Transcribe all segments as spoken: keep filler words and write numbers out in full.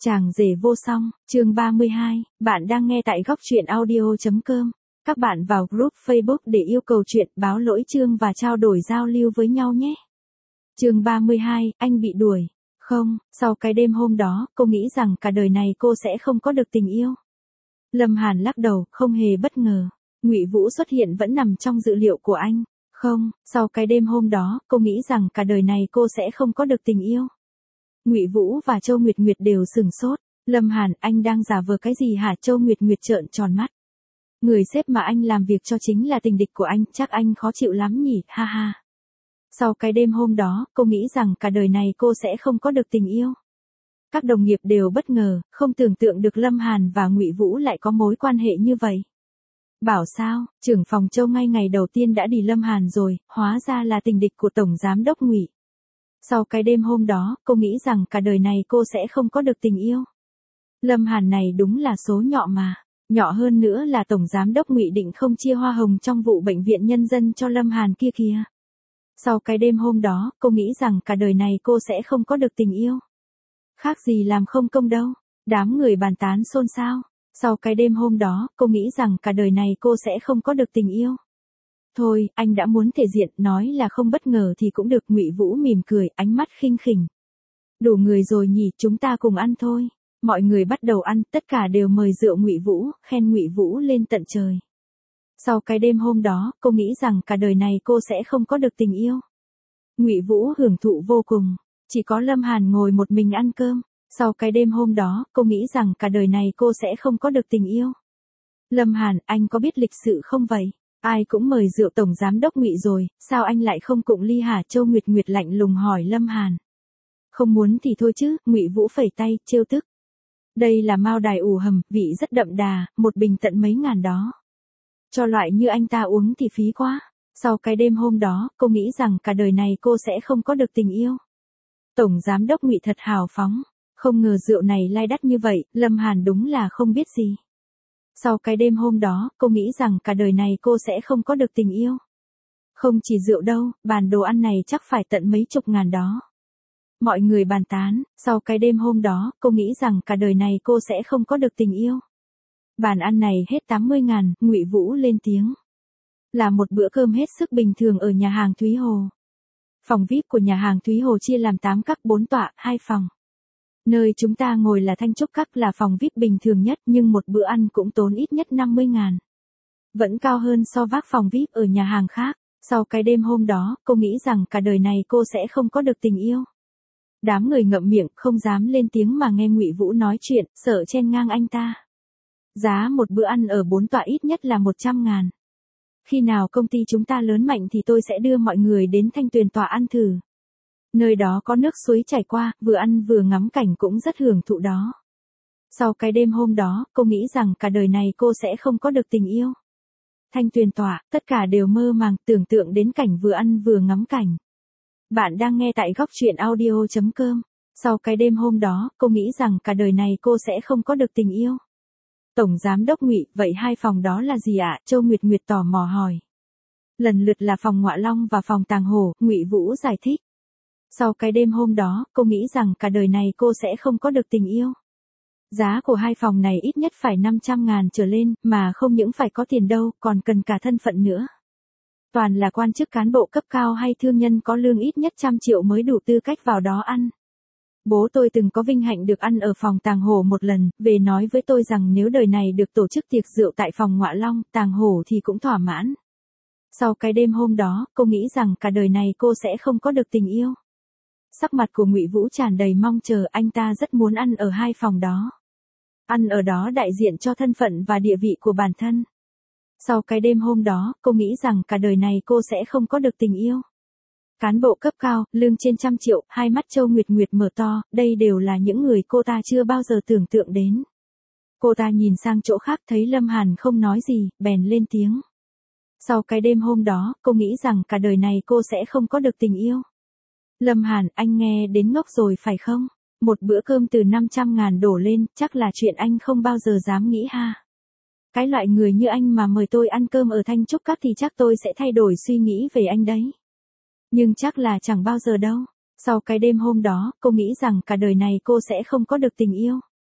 Chàng rể vô song, chương ba mươi hai, bạn đang nghe tại góc truyện audio.com. Các bạn vào group Facebook để yêu cầu chuyện, báo lỗi chương và trao đổi giao lưu với nhau nhé. Chương ba mươi hai, anh bị đuổi. Không, sau cái đêm hôm đó, cô nghĩ rằng cả đời này cô sẽ không có được tình yêu. Lâm Hàn lắc đầu, không hề bất ngờ. Ngụy Vũ xuất hiện vẫn nằm trong dự liệu của anh. Không, sau cái đêm hôm đó, cô nghĩ rằng cả đời này cô sẽ không có được tình yêu. Ngụy Vũ và Châu Nguyệt Nguyệt đều sừng sốt. Lâm Hàn, anh đang giả vờ cái gì hả? Châu Nguyệt Nguyệt trợn tròn mắt. Người sếp mà anh làm việc cho chính là tình địch của anh, chắc anh khó chịu lắm nhỉ, ha ha. Sau cái đêm hôm đó, cô nghĩ rằng cả đời này cô sẽ không có được tình yêu. Các đồng nghiệp đều bất ngờ, không tưởng tượng được Lâm Hàn và Ngụy Vũ lại có mối quan hệ như vậy. Bảo sao, trưởng phòng Châu ngay ngày đầu tiên đã đi Lâm Hàn rồi, hóa ra là tình địch của Tổng Giám Đốc Ngụy. Sau cái đêm hôm đó, cô nghĩ rằng cả đời này cô sẽ không có được tình yêu. Lâm Hàn này đúng là số nhọ mà. Nhọ hơn nữa là Tổng Giám Đốc Ngụy định không chia hoa hồng trong vụ bệnh viện nhân dân cho Lâm Hàn kia kìa. Sau cái đêm hôm đó, cô nghĩ rằng cả đời này cô sẽ không có được tình yêu. Khác gì làm không công đâu. Đám người bàn tán xôn xao. Sau cái đêm hôm đó, cô nghĩ rằng cả đời này cô sẽ không có được tình yêu. Thôi, anh đã muốn thể diện, nói là không bất ngờ thì cũng được. Ngụy Vũ mỉm cười, ánh mắt khinh khỉnh. Đủ người rồi nhỉ, chúng ta cùng ăn thôi. Mọi người bắt đầu ăn, tất cả đều mời rượu Ngụy Vũ, khen Ngụy Vũ lên tận trời. Sau cái đêm hôm đó, cô nghĩ rằng cả đời này cô sẽ không có được tình yêu. Ngụy Vũ hưởng thụ vô cùng, chỉ có Lâm Hàn ngồi một mình ăn cơm. Sau cái đêm hôm đó, cô nghĩ rằng cả đời này cô sẽ không có được tình yêu. Lâm Hàn, anh có biết lịch sự không vậy? Ai cũng mời rượu Tổng Giám Đốc Ngụy rồi, sao anh lại không cụng ly hả? Châu Nguyệt Nguyệt lạnh lùng hỏi Lâm Hàn. Không muốn thì thôi chứ, Ngụy Vũ phẩy tay, trêu tức. Đây là Mao Đài ủ hầm, vị rất đậm đà, một bình tận mấy ngàn đó. Cho loại như anh ta uống thì phí quá. Sau cái đêm hôm đó, cô nghĩ rằng cả đời này cô sẽ không có được tình yêu. Tổng Giám Đốc Ngụy thật hào phóng. Không ngờ rượu này lai đắt như vậy, Lâm Hàn đúng là không biết gì. Sau cái đêm hôm đó, cô nghĩ rằng cả đời này cô sẽ không có được tình yêu. Không chỉ rượu đâu, bàn đồ ăn này chắc phải tận mấy chục ngàn đó. Mọi người bàn tán, sau cái đêm hôm đó, cô nghĩ rằng cả đời này cô sẽ không có được tình yêu. Bàn ăn này hết tám mươi ngàn, Ngụy Vũ lên tiếng. Là một bữa cơm hết sức bình thường ở nhà hàng Thúy Hồ. Phòng vi ai pi của nhà hàng Thúy Hồ chia làm tám các bốn tọa, hai phòng. Nơi chúng ta ngồi là Thanh Trúc Các, là phòng vi ai pi bình thường nhất, nhưng một bữa ăn cũng tốn ít nhất năm mươi ngàn. Vẫn cao hơn so với phòng vi ai pi ở nhà hàng khác. Sau cái đêm hôm đó, cô nghĩ rằng cả đời này cô sẽ không có được tình yêu. Đám người ngậm miệng, không dám lên tiếng mà nghe Ngụy Vũ nói chuyện, sợ chen ngang anh ta. Giá một bữa ăn ở bốn tọa ít nhất là một trăm ngàn. Khi nào công ty chúng ta lớn mạnh thì tôi sẽ đưa mọi người đến Thanh Tuyền tọa ăn thử. Nơi đó có nước suối chảy qua, vừa ăn vừa ngắm cảnh cũng rất hưởng thụ đó. Sau cái đêm hôm đó, cô nghĩ rằng cả đời này cô sẽ không có được tình yêu. Thanh Tuyền tọa, tất cả đều mơ màng, tưởng tượng đến cảnh vừa ăn vừa ngắm cảnh. Bạn đang nghe tại góc truyện audio.com. Sau cái đêm hôm đó, cô nghĩ rằng cả đời này cô sẽ không có được tình yêu. Tổng Giám Đốc Ngụy, vậy hai phòng đó là gì ạ? Châu Nguyệt Nguyệt tò mò hỏi. Lần lượt là phòng Ngọa Long và phòng Tàng Hổ, Ngụy Vũ giải thích. Sau cái đêm hôm đó, cô nghĩ rằng cả đời này cô sẽ không có được tình yêu. Giá của hai phòng này ít nhất phải năm trăm ngàn trở lên, mà không những phải có tiền đâu, còn cần cả thân phận nữa. Toàn là quan chức cán bộ cấp cao hay thương nhân có lương ít nhất trăm triệu mới đủ tư cách vào đó ăn. Bố tôi từng có vinh hạnh được ăn ở phòng Tàng Hổ một lần, về nói với tôi rằng nếu đời này được tổ chức tiệc rượu tại phòng Ngọa Long, Tàng Hổ thì cũng thỏa mãn. Sau cái đêm hôm đó, cô nghĩ rằng cả đời này cô sẽ không có được tình yêu. Sắc mặt của Ngụy Vũ tràn đầy mong chờ, anh ta rất muốn ăn ở hai phòng đó. Ăn ở đó đại diện cho thân phận và địa vị của bản thân. Sau cái đêm hôm đó, cô nghĩ rằng cả đời này cô sẽ không có được tình yêu. Cán bộ cấp cao, lương trên trăm triệu, hai mắt Châu Nguyệt Nguyệt mở to, đây đều là những người cô ta chưa bao giờ tưởng tượng đến. Cô ta nhìn sang chỗ khác thấy Lâm Hàn không nói gì, bèn lên tiếng. Sau cái đêm hôm đó, cô nghĩ rằng cả đời này cô sẽ không có được tình yêu. Lâm Hàn, anh nghe đến ngốc rồi phải không? Một bữa cơm từ năm trăm ngàn đổ lên, chắc là chuyện anh không bao giờ dám nghĩ ha. Cái loại người như anh mà mời tôi ăn cơm ở Thanh Trúc Các thì chắc tôi sẽ thay đổi suy nghĩ về anh đấy. Nhưng chắc là chẳng bao giờ đâu. Sau cái đêm hôm đó, cô nghĩ rằng cả đời này cô sẽ không có được tình yêu.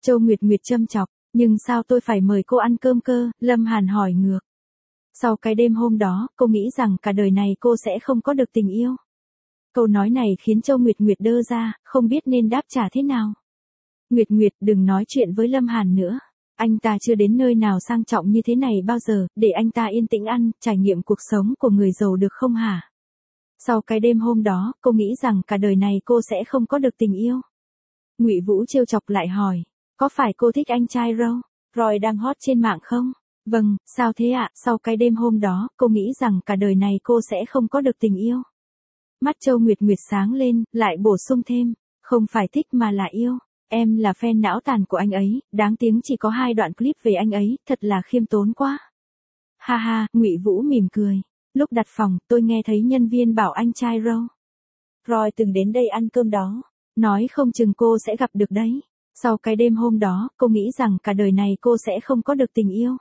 Châu Nguyệt Nguyệt châm chọc, nhưng sao tôi phải mời cô ăn cơm cơ, Lâm Hàn hỏi ngược. Sau cái đêm hôm đó, cô nghĩ rằng cả đời này cô sẽ không có được tình yêu. Câu nói này khiến Châu Nguyệt Nguyệt đơ ra, không biết nên đáp trả thế nào. Nguyệt Nguyệt đừng nói chuyện với Lâm Hàn nữa. Anh ta chưa đến nơi nào sang trọng như thế này bao giờ, để anh ta yên tĩnh ăn, trải nghiệm cuộc sống của người giàu được không hả? Sau cái đêm hôm đó, cô nghĩ rằng cả đời này cô sẽ không có được tình yêu. Ngụy Vũ trêu chọc lại hỏi, có phải cô thích anh trai Roy, Roy đang hot trên mạng không? Vâng, sao thế ạ? Sau cái đêm hôm đó, cô nghĩ rằng cả đời này cô sẽ không có được tình yêu. Mắt Châu Nguyệt Nguyệt sáng lên, lại bổ sung thêm, không phải thích mà là yêu. Em là fan não tàn của anh ấy, đáng tiếng chỉ có hai đoạn clip về anh ấy, thật là khiêm tốn quá. Ha ha, Ngụy Vũ mỉm cười. Lúc đặt phòng, tôi nghe thấy nhân viên bảo anh trai Roy, Roy từng đến đây ăn cơm đó. Nói không chừng cô sẽ gặp được đấy. Sau cái đêm hôm đó, cô nghĩ rằng cả đời này cô sẽ không có được tình yêu.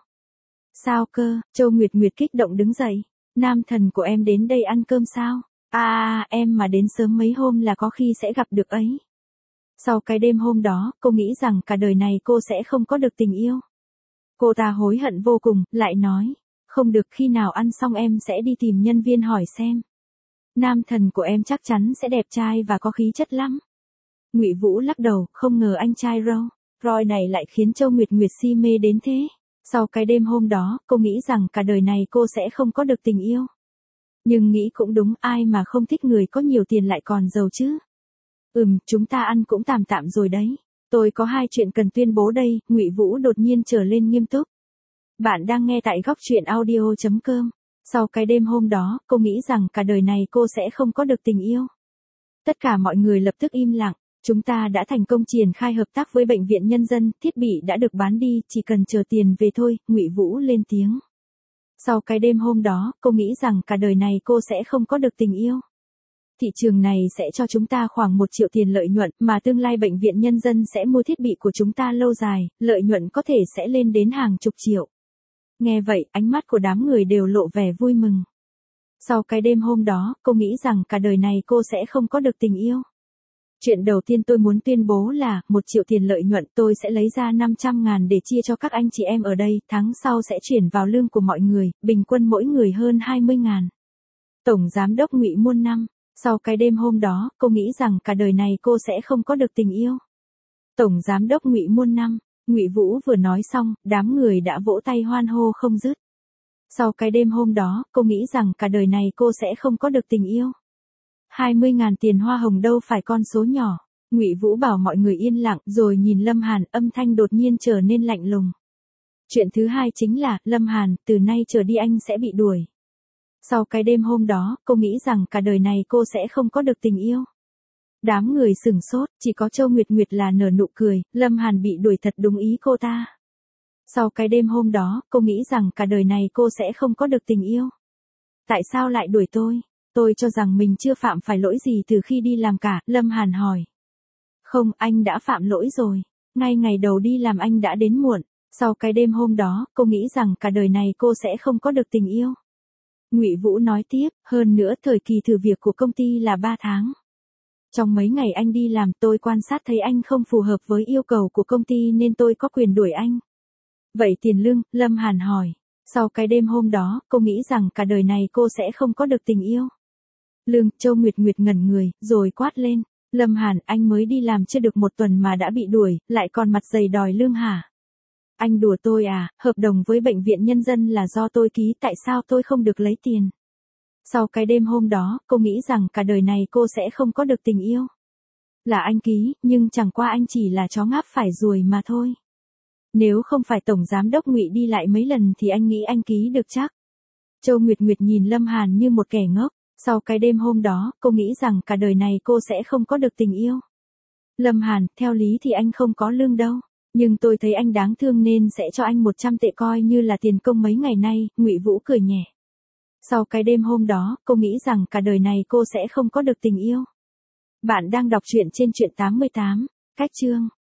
Sao cơ? Châu Nguyệt Nguyệt kích động đứng dậy. Nam thần của em đến đây ăn cơm sao? À, à, em mà đến sớm mấy hôm là có khi sẽ gặp được ấy. Sau cái đêm hôm đó, cô nghĩ rằng cả đời này cô sẽ không có được tình yêu. Cô ta hối hận vô cùng, lại nói, không được, khi nào ăn xong em sẽ đi tìm nhân viên hỏi xem. Nam thần của em chắc chắn sẽ đẹp trai và có khí chất lắm. Ngụy Vũ lắc đầu, không ngờ anh trai Roy, Roy này lại khiến Châu Nguyệt Nguyệt si mê đến thế. Sau cái đêm hôm đó, cô nghĩ rằng cả đời này cô sẽ không có được tình yêu. Nhưng nghĩ cũng đúng, ai mà không thích người có nhiều tiền lại còn giàu chứ. Ừm, chúng ta ăn cũng tạm tạm rồi đấy. Tôi có hai chuyện cần tuyên bố đây, Ngụy Vũ đột nhiên trở lên nghiêm túc. Bạn đang nghe tại góc truyện audio chấm com. Sau cái đêm hôm đó, cô nghĩ rằng cả đời này cô sẽ không có được tình yêu. Tất cả mọi người lập tức im lặng. Chúng ta đã thành công triển khai hợp tác với Bệnh viện Nhân dân, thiết bị đã được bán đi, chỉ cần chờ tiền về thôi, Ngụy Vũ lên tiếng. Sau cái đêm hôm đó, cô nghĩ rằng cả đời này cô sẽ không có được tình yêu. Thị trường này sẽ cho chúng ta khoảng một triệu tiền lợi nhuận, mà tương lai Bệnh viện Nhân dân sẽ mua thiết bị của chúng ta lâu dài, lợi nhuận có thể sẽ lên đến hàng chục triệu. Nghe vậy, ánh mắt của đám người đều lộ vẻ vui mừng. Sau cái đêm hôm đó, cô nghĩ rằng cả đời này cô sẽ không có được tình yêu. Chuyện đầu tiên tôi muốn tuyên bố là, một triệu tiền lợi nhuận tôi sẽ lấy ra năm trăm ngàn để chia cho các anh chị em ở đây, tháng sau sẽ chuyển vào lương của mọi người, bình quân mỗi người hơn hai mươi ngàn. Tổng Giám đốc Ngụy Muôn Năm. Sau cái đêm hôm đó, cô nghĩ rằng cả đời này cô sẽ không có được tình yêu. Tổng Giám đốc Ngụy Muôn Năm. Ngụy Vũ vừa nói xong, đám người đã vỗ tay hoan hô không dứt. Sau cái đêm hôm đó, cô nghĩ rằng cả đời này cô sẽ không có được tình yêu. hai mươi ngàn tiền hoa hồng đâu phải con số nhỏ. Ngụy Vũ bảo mọi người yên lặng, rồi nhìn Lâm Hàn, âm thanh đột nhiên trở nên lạnh lùng. Chuyện thứ hai chính là, Lâm Hàn, từ nay trở đi anh sẽ bị đuổi. Sau cái đêm hôm đó, cô nghĩ rằng cả đời này cô sẽ không có được tình yêu. Đám người sửng sốt, chỉ có Châu Nguyệt Nguyệt là nở nụ cười, Lâm Hàn bị đuổi thật đúng ý cô ta. Sau cái đêm hôm đó, cô nghĩ rằng cả đời này cô sẽ không có được tình yêu. Tại sao lại đuổi tôi? Tôi cho rằng mình chưa phạm phải lỗi gì từ khi đi làm cả, Lâm Hàn hỏi. Không, anh đã phạm lỗi rồi. Ngay ngày đầu đi làm anh đã đến muộn. Sau cái đêm hôm đó, cô nghĩ rằng cả đời này cô sẽ không có được tình yêu. Ngụy Vũ nói tiếp, hơn nữa thời kỳ thử việc của công ty là ba tháng. Trong mấy ngày anh đi làm, tôi quan sát thấy anh không phù hợp với yêu cầu của công ty nên tôi có quyền đuổi anh. Vậy tiền lương, Lâm Hàn hỏi. Sau cái đêm hôm đó, cô nghĩ rằng cả đời này cô sẽ không có được tình yêu. Lương, Châu Nguyệt Nguyệt ngẩn người, rồi quát lên. Lâm Hàn, anh mới đi làm chưa được một tuần mà đã bị đuổi, lại còn mặt dày đòi lương hả? Anh đùa tôi à, hợp đồng với Bệnh viện Nhân dân là do tôi ký, tại sao tôi không được lấy tiền? Sau cái đêm hôm đó, cô nghĩ rằng cả đời này cô sẽ không có được tình yêu. Là anh ký, nhưng chẳng qua anh chỉ là chó ngáp phải ruồi mà thôi. Nếu không phải Tổng Giám đốc Ngụy đi lại mấy lần thì anh nghĩ anh ký được chắc. Châu Nguyệt Nguyệt nhìn Lâm Hàn như một kẻ ngốc. Sau cái đêm hôm đó, cô nghĩ rằng cả đời này cô sẽ không có được tình yêu. Lâm Hàn, theo lý thì anh không có lương đâu. Nhưng tôi thấy anh đáng thương nên sẽ cho anh một trăm tệ coi như là tiền công mấy ngày nay, Ngụy Vũ cười nhẹ. Sau cái đêm hôm đó, cô nghĩ rằng cả đời này cô sẽ không có được tình yêu. Bạn đang đọc truyện trên truyện tám mươi tám, cách chương.